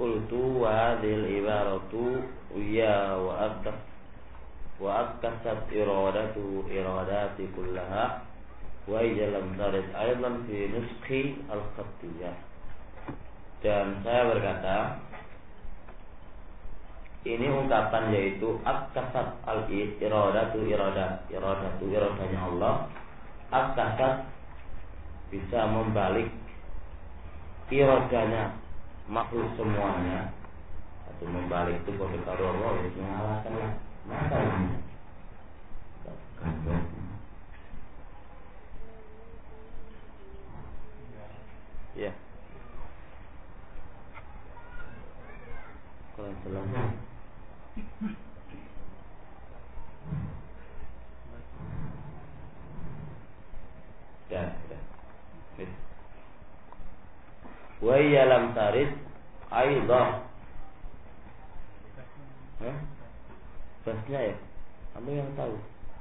qultu wa hadhil ibaratu ya wa akasat iradati kullaha wa lam tarid aidan fi nuskhi al-khattiyah. Dan saya berkata, ini ungkapan yaitu akasat iradanya Allah. Akasat bisa membalik iradanya makhluk semuanya, atau membalik itu komentar Allah itu mengalahkan masalahnya. Ya. Kalau selama dah. Wa ya lam tarid aidan. Bahasnya ya? Kamu yang tahu.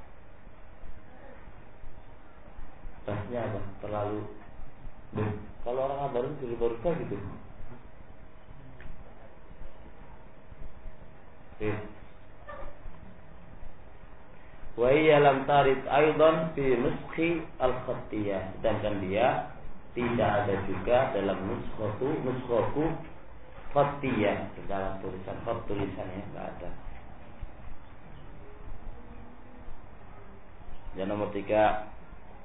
Bahasnya apa? Terlalu. Kalau orang Abaran baru gitu. Wa hiya lam tarid aidan fi nuskhi al-khattiyah. Sedangkan dia tidak ada juga dalam nuskhaku khattiyah, dalam tulisannya enggak ada. Dan nomor 3,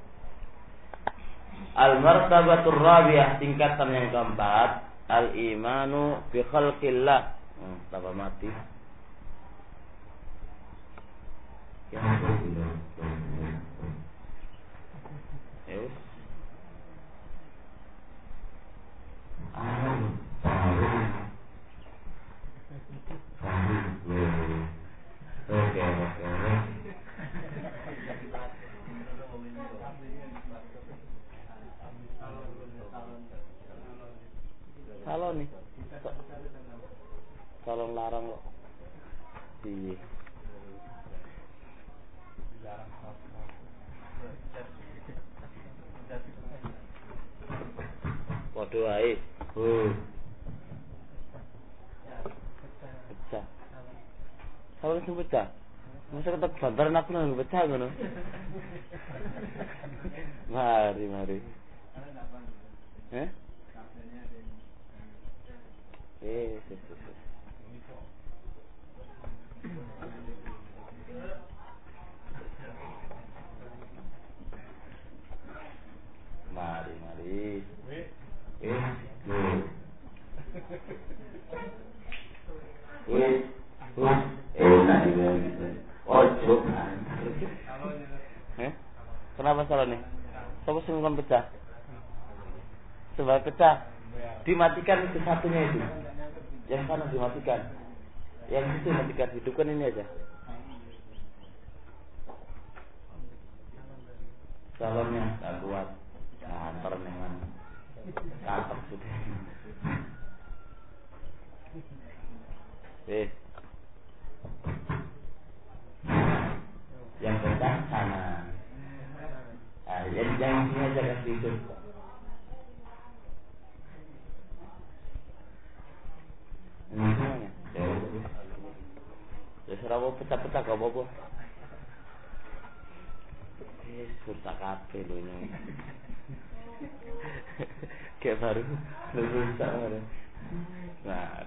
al-martabatur rabi'ah, tingkatan yang keempat, al-imanu bi khalqillah. Tambah mati. Ya. Oke. Salon nih. Salon larang loh. Iya. Waduh ae. Pecah. Salon sing pecah. Masa ketek gambaran aku nang pecah ngono. Mari. Mari. Kenapa salonnya? Siapa sih ngomong pecah? Sebab pecah. Dimatikan itu satunya itu. Yang sana dimatikan. Yang itu matikan, hidupkan ini aja. Salonnya tak kuat. Antar memang kapok sudah. Yang pecah sana. Jadi jangan sini aja kasih hidup. Ini semuanya. Ya seraba pecah-pecah gak apa-apa. Susah kabeh lho ini. Kayak baru susah banget. Nah.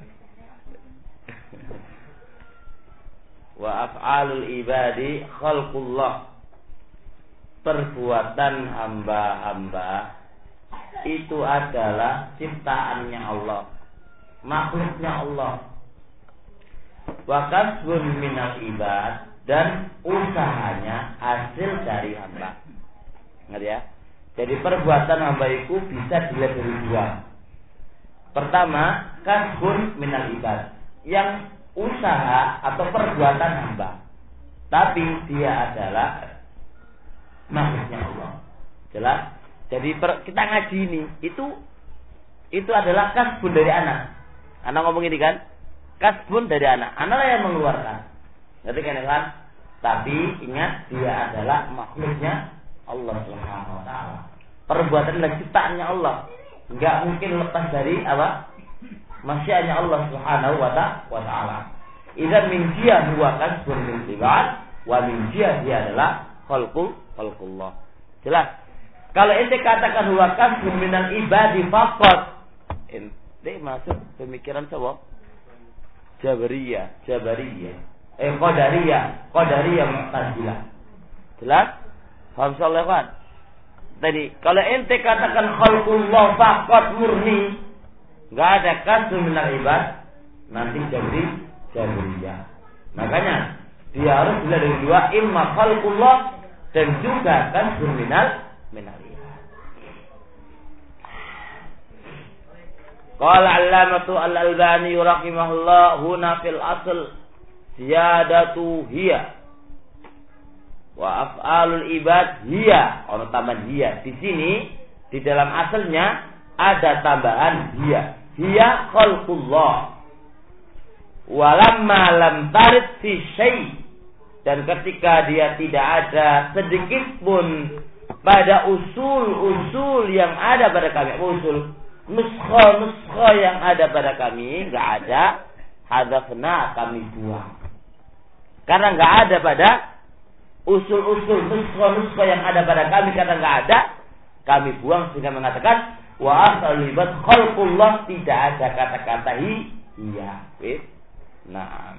Wa af'alul ibadi khalqullah. Perbuatan hamba-hamba itu adalah ciptaannya Allah, makhluknya Allah. Wa kasbun minal ibad, dan usahanya hasil dari hamba. Ngerti ya? Jadi perbuatan hamba itu bisa dilihat dari dua. Pertama, kasbun minal ibad, yang usaha atau perbuatan hamba, tapi dia adalah makhluknya Allah. Jelas? Jadi kita ngaji ini itu adalah kasbun dari anak. Anak ngomong ini kan, kasbun dari anak. Anak yang mengeluarkan. Ngerti kan? Tapi ingat, dia adalah makhluknya Allah Subhanahu wa taala. Perbuatan dan ciptaannya Allah. Enggak mungkin lepas dari apa? masyiatnya Allah Subhanahu wa taala. Idzan min jihah huwa kasbun min ibad wa min jihah dia adalah khalqullah. Jelas. Kalau ente katakan huwa kasbun minal ibadi faqat, ente masuk pemikiran siapa? Qadariyah, Mu'tazilah. Jelas? Paham insyaallah kan? Tadi kalau ente katakan khalqullah faqat murni, enggak ada kasbun minal ibad, nanti jadi Qadariyah. Makanya dia harus dilihat dari dua, imma khalqullah dan juga kasbun minal ibad. Qala 'allamatu al-Albani rahimahullah huna fil asl ziyadatu hiya wa af'alul ibad hiya. Ono tambahan hiya. Di sini di dalam asalnya ada tambahan hiya. Hiya khalqullah. Walamma lam tarid fi syai', dan ketika dia tidak ada sedikit pun pada usul-usul yang ada pada kami, usul nuskha yang ada pada kami enggak ada, hadzafna kami buang. Karena enggak ada pada usul-usul nuskha yang ada pada kami, karena enggak ada, kami buang sehingga mengatakan wa asalul ibad khalqullah, tidak ada kata-kata hiya. Nah,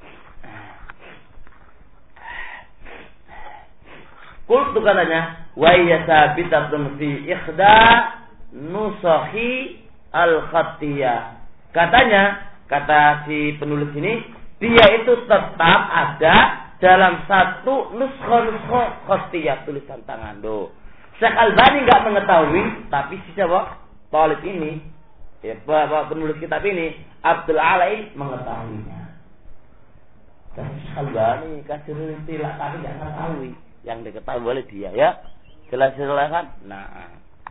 qultu katanya wa yasabitatun fi ikhda nusakhi al-khattiyah. Katanya, kata si penulis ini, dia itu tetap ada dalam satu nuskha khattiyah, tulisan tangan. Syekh Albani enggak mengetahui, tapi si siapa? Talib ini, ya, penulis kitab ini, Abdul Alai mengetahuinya. Dan Syekh Albani kasih istilah tapi enggak mengetahui. Yang diketahui oleh dia, ya. Jelas-jelas kan? Nah.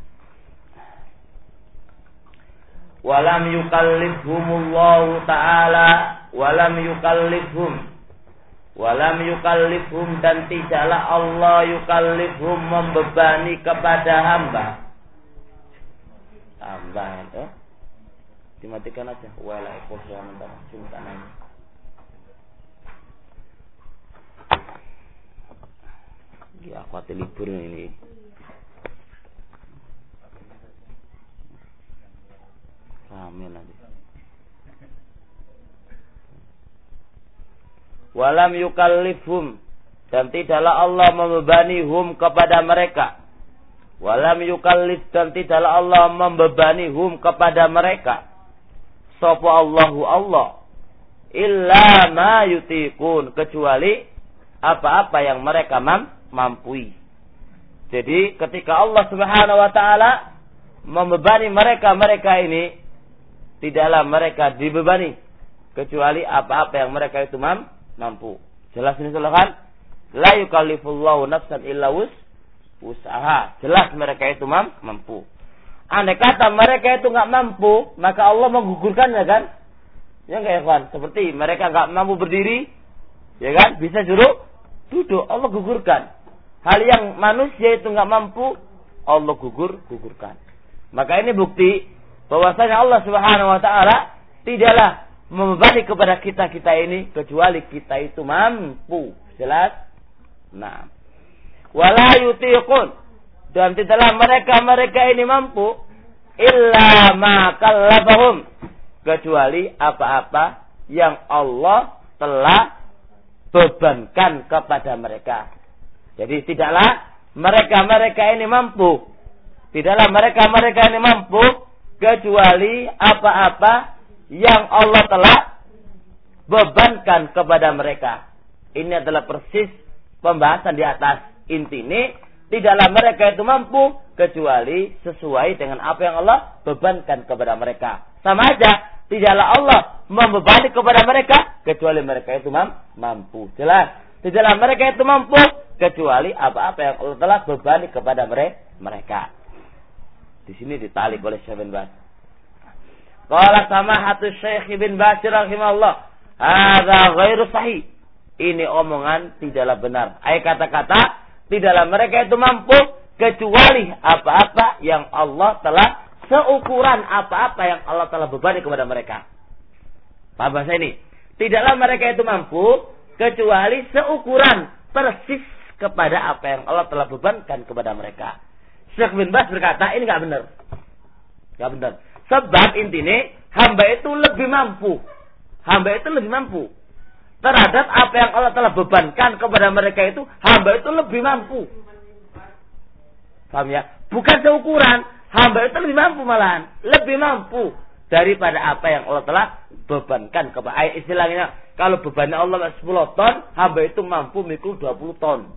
Walam yukallifhumullahu ta'ala, walam yukallifhum, dan tidaklah Allah yukallifhum membebani kepada hamba. Tambahan, dimatikan aja. Wala ikhwan antara cinta nanya. Ya, aku libur ini. Amin nanti. Walam yukallifhum, dan tidaklah Allah membebani hum kepada mereka. Walam yukallif, dan tidaklah Allah membebani hum kepada mereka. Sapa Allahu Allah. Illa ma yutiqun, kecuali apa-apa yang mereka mampu. Jadi ketika Allah Subhanahu wa taala membebani mereka ini, tidaklah mereka dibebani kecuali apa-apa yang mereka itu mampu. Jelas ini kan? La yukallifullahu nafsan illa wus'aha. Jelas mereka itu mampu. Andai kata mereka itu enggak mampu, maka Allah menggugurkannya kan? Ya enggak ya kawan? Seperti mereka enggak mampu berdiri, ya kan? Bisa duduk, Allah gugurkan. Hal yang manusia itu enggak mampu, Allah gugurkan. Maka ini bukti bahwasanya Allah Subhanahu wa taala tidaklah membebani kepada kita ini kecuali kita itu mampu. Jelas? Nah. Wala yutiqun, dan tidaklah mereka ini mampu illa ma kallafahum, kecuali apa-apa yang Allah telah bebankan kepada mereka. Jadi tidaklah mereka ini mampu. Tidaklah mereka ini mampu kecuali apa-apa yang Allah telah bebankan kepada mereka. Ini adalah persis pembahasan di atas. Inti ini, tidaklah mereka itu mampu kecuali sesuai dengan apa yang Allah bebankan kepada mereka. Sama aja, tidaklah Allah membebani kepada mereka kecuali mereka itu mampu. Jelas. Tidaklah mereka itu mampu kecuali apa-apa yang Allah telah bebani kepada mereka. Di sini ditalik oleh Syekh bin Baz. Qala samahatu Syekh bin Baz rahimahullah, hadza ghairu sahih. Ini omongan tidaklah benar. Kata-kata tidaklah mereka itu mampu kecuali apa-apa yang Allah telah seukuran apa-apa yang Allah telah bebani kepada mereka. Paham bahasa ini? Tidaklah mereka itu mampu kecuali seukuran persis kepada apa yang Allah telah bebankan kepada mereka. Syekh bin Baz berkata ini nggak benar. Nggak benar. Sebab intinya hamba itu lebih mampu. Hamba itu lebih mampu. Terhadap apa yang Allah telah bebankan kepada mereka itu, hamba itu lebih mampu. Paham ya? Bukan seukuran. Hamba itu lebih mampu malahan. Lebih mampu daripada apa yang Allah telah bebankan kepada. Istilahnya, kalau bebannya Allah 10 ton, hamba itu mampu mikul 20 ton.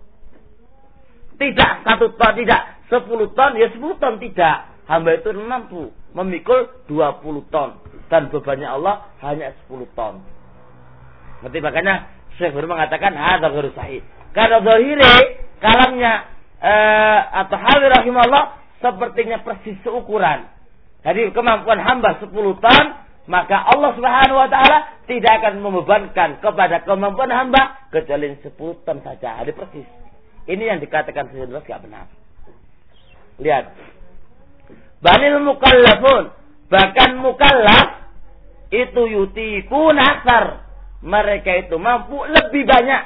Tidak 1 ton, tidak 10 ton, ya 10 ton tidak. Hamba itu mampu memikul 20 ton. Dan bebannya Allah hanya 10 ton. Nanti makanya Syekh mengatakan hadza ghairu sahih. Karena zahire kalamnya atau Hawi rahimahullah sepertinya persis seukuran. Jadi kemampuan hamba 10 ton, maka Allah Subhanahu wa taala tidak akan membebankan kepada kemampuan hamba kecuali 10 ton saja. Jadi persis. Ini yang dikatakan Syekh tidak benar. Lihat. Banil mukallafun, bahkan mukallaf itu yutikun aksar. Mereka itu mampu lebih banyak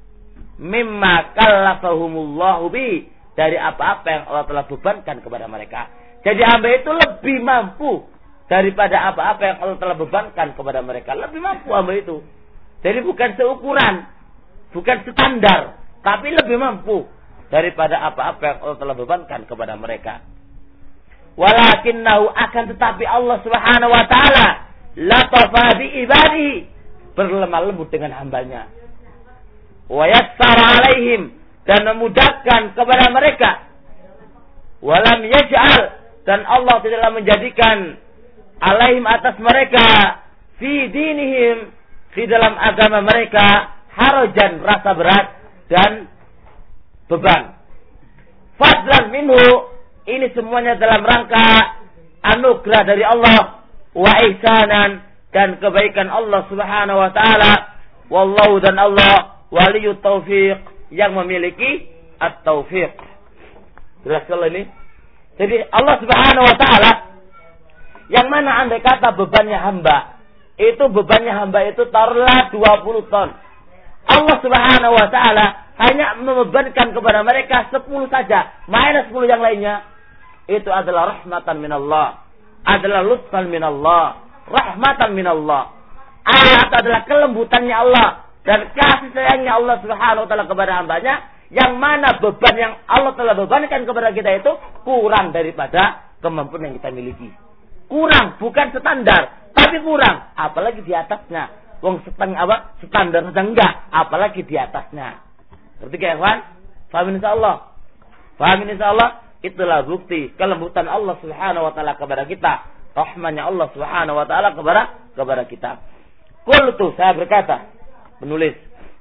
mimma kallafahumullahu bi, dari apa-apa yang Allah telah bebankan kepada mereka. Jadi hamba itu lebih mampu daripada apa-apa yang Allah telah bebankan kepada mereka. Lebih mampu hamba itu. Jadi bukan seukuran, bukan standar, tapi lebih mampu daripada apa-apa yang Allah telah bebankan kepada mereka. Walakinnahu, akan tetapi Allah Subhanahu wa taala latafa bi ibadihi, berlemah lembut dengan hambanya. Wa yassara alaihim, dan memudahkan kepada mereka. Walam yaj'al, dan Allah tidaklah menjadikan alaihim atas mereka fi dinihim, di dalam agama mereka, harajan, rasa berat dan beban. Fadlan minhu, ini semuanya dalam rangka anugerah dari Allah, wa ihsanan, dan kebaikan Allah Subhanahu wa taala. Wallahu, dan Allah waliyut taufiq, yang memiliki at-taufiq. Jelas kalau ini? Jadi Allah Subhanahu wa taala, yang mana andai kata bebannya hamba, itu bebannya hamba itu taruhlah 20 ton. Allah Subhanahu wa taala hanya membebankan kepada mereka 10 saja, minus 10 yang lainnya. Itu adalah rahmatan minallah, adalah lutfan minallah, rahmatan minallah. Ayat adalah kelembutannya Allah dan kasih sayangnya Allah Subhanahu wa taala kepada hambanya, yang mana beban yang Allah telah bebankan kepada kita itu kurang daripada kemampuan yang kita miliki. Kurang, bukan standar, tapi kurang, apalagi di atasnya. Wong standar saja enggak, apalagi di atasnya. Seperti kawan, paham insyaallah. Paham insyaallah, itulah bukti kelembutan Allah Subhanahu wa taala kepada kita, rahmannya Allah Subhanahu wa taala kepada kita. Qultu, saya berkata, penulis,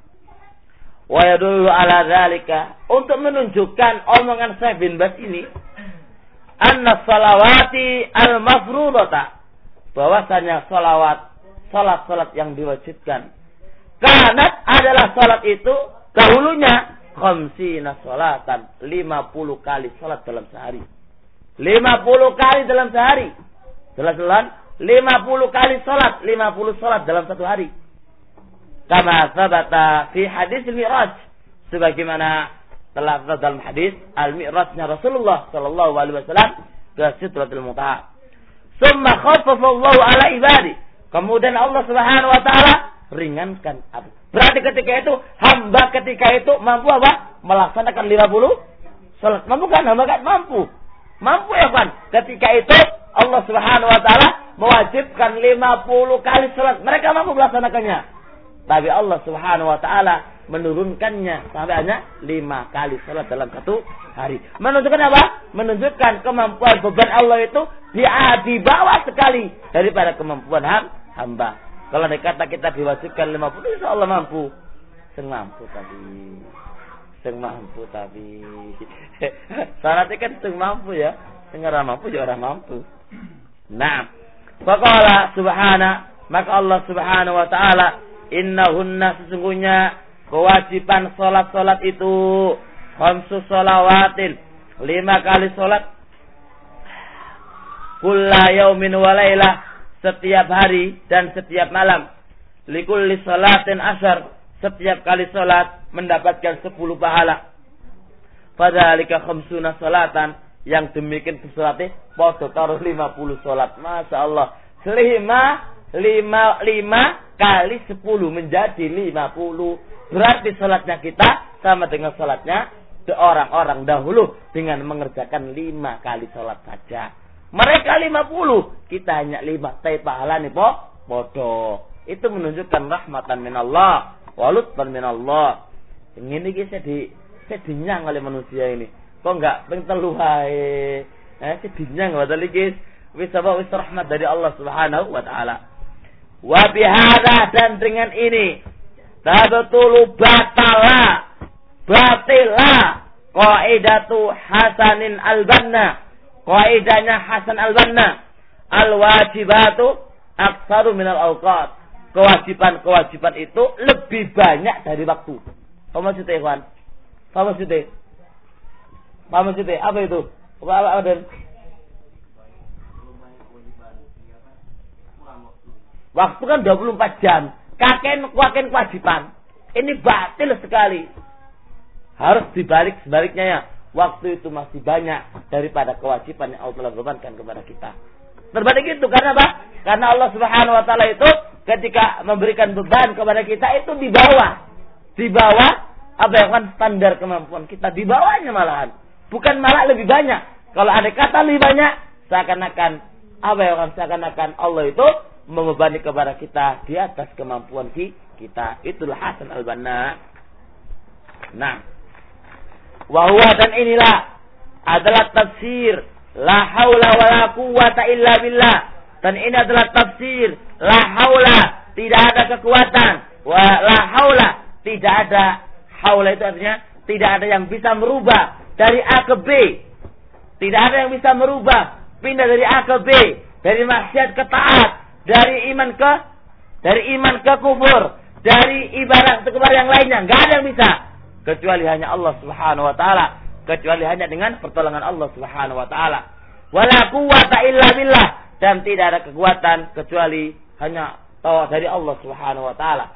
wa yadullu ala dzalika, untuk menunjukkan omongan Syekh bin Baz ini, anna salawati al-mafrudata, bahwasanya salat yang diwajibkan, kanat adalah salat itu dahulunya khamsina salatan, 50 kali salat dalam sehari. 50 kali dalam sehari. Jelas-jelas 50 kali salat, 50 salat dalam satu hari. Kama sabata fi hadis al-Mi'raj, sebagaimana telah terdapat dalam hadis al-Mi'rajnya Rasulullah sallallahu alaihi wasallam ke Sidratul Muntaha. Summa khaffafa Allah ala ibadi, kemudian Allah Subhanahu wa taala ringankan. Berarti ketika itu hamba ketika itu mampu apa? Melaksanakan 50 salat. Mampu kan? Hamba kan mampu. Mampu ya kan? Ketika itu Allah Subhanahu wa taala mewajibkan 50 kali salat. Mereka mampu melaksanakannya. Tapi Allah Subhanahu wa taala menurunkannya sampai hanya 5 kali salat dalam satu hari. Menunjukkan apa? Menunjukkan kemampuan beban Allah itu di bawah sekali daripada kemampuan hamba. Kalau dikata kita diwajibkan 50, insya Allah mampu. Sing mampu tapi. Syaratnya kan sing mampu ya. Sing ora mampu ya ora mampu. Nah, faqala subhana, maka Allah Subhanahu wa taala, innahunna, sesungguhnya kewajiban salat itu khamsu shalawatin, 5 kali salat, kulla yaumin wa lailah, setiap hari dan setiap malam, Likulli salatin asyar. Setiap kali salat mendapatkan 10 pahala. Fadzalika khamsuna salatan. Yang demikian bersalatnya padha karo 50 salat. Masya Allah. 5 kali 10 menjadi 50. Berarti salatnya kita sama dengan salatnya orang-orang dahulu dengan mengerjakan 5 kali salat saja. Mereka 50, kita hanya 5. Tapi pahalanya podo. Itu menunjukkan rahmatan minallah, walutfan minallah. Ini saya dinyang oleh manusia ini. Kok enggak telu wae? Saya dinyang padahal iki wis rahmat dari Allah Subhanahu wa taala. Wa bihadza, dan dengan ini tabtulu batila qaidatu Hasanin al-Banna. Qaidahnya Hasan al-Banna, al-wajibatu aktsaru minal awqat. Kewajiban itu lebih banyak dari waktu. Apa maksudnya, Ikhwan? Apa maksudnya? Apa itu? Apa dan waktu kan 24 jam. Kakek kewajiban. Ini batil sekali. Harus dibalik sebaliknya ya. Waktu itu masih banyak daripada kewajiban yang Allah bebankan kepada kita. Terbalik itu karena apa? Karena Allah Subhanahu wa taala itu ketika memberikan beban kepada kita itu di bawah apa ya kan standar kemampuan kita, di bawahnya malahan. Bukan malah lebih banyak. Kalau ada kata lebih banyak, seakan-akan Allah itu membebani kepada kita di atas kemampuan kita. Itulah Hasan al-Banna. Nah, wahwa, dan inilah adalah tafsir la haula wala quwwata illa billah. Dan ini adalah tafsir la haula, tidak ada kekuatan, wa la haula, tidak ada. Haula itu artinya tidak ada yang bisa merubah dari A ke B. Tidak ada yang bisa merubah pindah dari A ke B, dari maksiat ke taat, dari iman ke kufur, dari ibadah ke yang lainnya. Enggak ada yang bisa kecuali hanya Allah Subhanahu wa taala, kecuali hanya dengan pertolongan Allah Subhanahu wa taala. Wala quwwata illa billah, dan tidak ada kekuatan kecuali hanya dari Allah Subhanahu wa taala.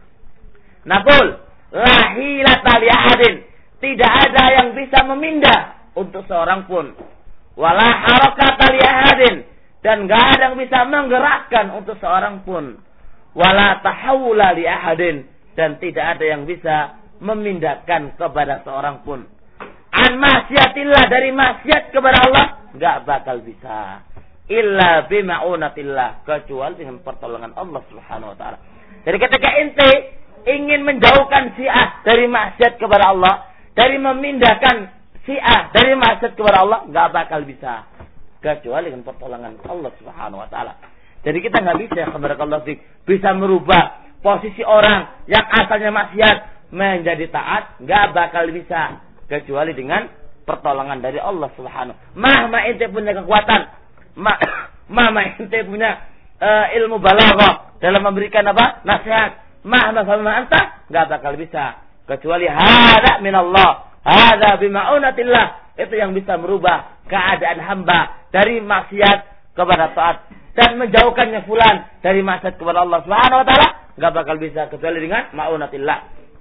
Naqul la hilata li ahadin, tidak ada yang bisa memindah untuk seorang pun. Wala harakata li ahadin, dan enggak ada yang bisa menggerakkan untuk seorang pun. Wala tahawula li ahadin, dan tidak ada yang bisa memindahkan kepada seorang pun. An maksiatillah, dari maksiat kepada Allah enggak bakal bisa. Illa bima'unatillah, kecuali dengan pertolongan Allah Subhanahu wa taala. Jadi ketika ente ingin menjauhkan Syiah dari maksiat kepada Allah, dari memindahkan Syiah dari maksiat kepada Allah, enggak bakal bisa kecuali dengan pertolongan Allah Subhanahu wa taala. Jadi kita enggak bisa bisa merubah posisi orang yang asalnya maksiat menjadi taat, enggak bakal bisa kecuali dengan pertolongan dari Allah Subhanahu. Mahma ente punya kekuatan, mahma ente punya ilmu balaghah dalam memberikan nasihat, mahma sama anta, enggak bakal bisa kecuali hada minallah, hada bima'unatillah. Itu yang bisa merubah keadaan hamba dari maksiat kepada taat dan menjauhkannya fulan dari maksiat kepada Allah Subhanahu wa taala, enggak bakal bisa kecuali dengan ma'unatillah.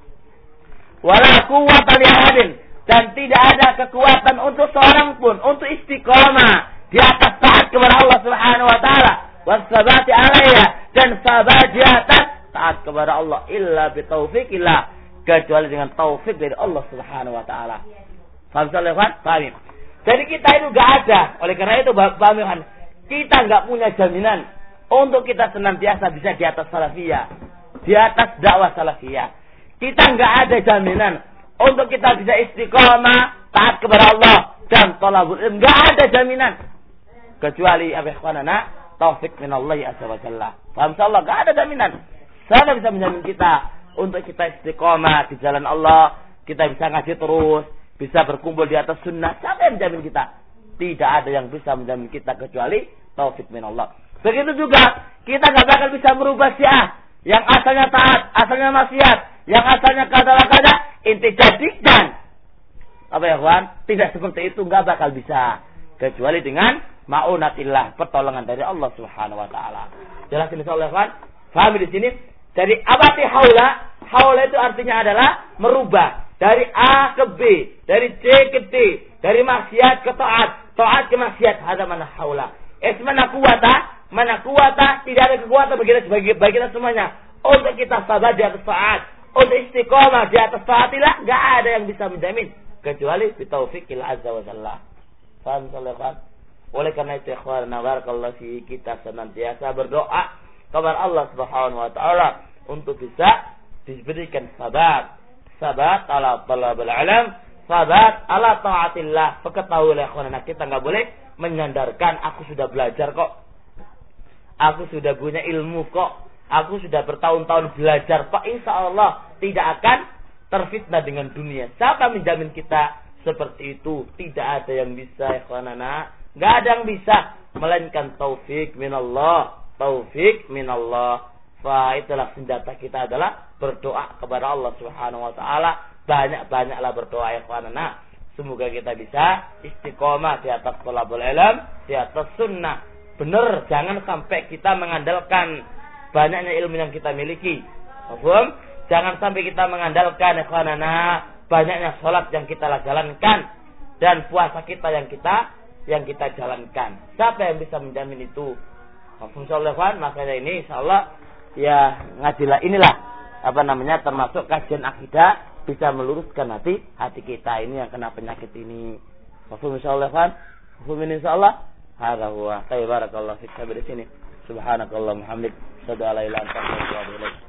Wala quwwata li ahadin, dan tidak ada kekuatan untuk seorang pun untuk istiqamah di atas taat kepada Allah Subhanahu wa taala, wasabati alaiha, dan sabar di atas taat kepada Allah, illa bitaufiqillah, kecuali dengan taufik dari Allah Subhanahu wa taala. Paham sahabat? Paham. Jadi kita itu enggak ada. Oleh karena itu paham kan? Kita enggak punya jaminan untuk kita senantiasa bisa di atas salafiyah, di atas dakwah salafiyah. Kita enggak ada jaminan untuk kita bisa istiqamah taat kepada Allah dan thalabul ilm. Enggak ada jaminan kecuali taufik minallah azza wa jalla. Paham insyaallah? Enggak ada jaminan. Saya bisa menjamin kita untuk kita istiqamah di jalan Allah, kita bisa ngaji terus, bisa berkumpul di atas sunnah. Siapa yang menjamin kita? Tidak ada yang bisa menjamin kita kecuali taufik minallah. Begitu juga kita enggak bakal bisa merubah Syiah yang asalnya taat, asalnya maksiat, yang asalnya kada-kada, inti jadikan apa ya kawan? Tidak seperti itu, enggak bakal bisa kecuali dengan ma'unatillah, pertolongan dari Allah Subhanahu wa taala. Jelas ini insyaallah kawan? Paham di sini? Jadi apa arti haula? Haula itu artinya adalah merubah dari A ke B, dari C ke D, dari maksiat ke taat, taat ke maksiat. Ada mana haula? Mana kuwata tidak ada kekuatan bagi kita semuanya. Untuk kita sabar di atas taat, untuk istiqomah di atas taatilah, enggak ada yang bisa menjamin kecuali bitaufiqil azza wa jalla. Paham salafat? Oleh karena itu ikhwan, barakallahu fi, kita senantiasa berdoa kepada Allah Subhanahu wa taala untuk bisa diberikan sabat ala talabul ilm, sabat ala taatillah. Ketahuilah ikhwan, kita enggak boleh menyandarkan aku sudah belajar kok. Aku sudah punya ilmu kok. Aku sudah bertahun-tahun belajar kok. Insyaallah tidak akan terfitnah dengan dunia. Siapa menjamin kita seperti itu? Tidak ada yang bisa ikhwanana. Enggak ada yang bisa melainkan taufik minallah. Taufik minallah. Fa itulah senjata kita adalah berdoa kepada Allah Subhanahu wa taala. Banyak-banyaklah berdoa ikhwanana. Semoga kita bisa istiqomah di atas thalabul ilm, di atas sunnah. Benar, jangan sampai kita mengandalkan banyaknya ilmu yang kita miliki. Paham? Jangan sampai kita mengandalkan ikhwanana banyaknya salat yang kita jalankan dan puasa kita yang kita jalankan. Siapa yang bisa menjamin itu? Insyaallah kan, makanya ini insyaallah ya ngajilah inilah termasuk kajian akidah, bisa meluruskan hati kita ini yang kena penyakit ini. Insyaallah kan? Insyaallah. Hada huwa. Barakallahu fik. Sampai di sini. Subhanakallah Muhammad. Asyhadu an la ilaha illa anta astaghfiruka wa atubu ilaik.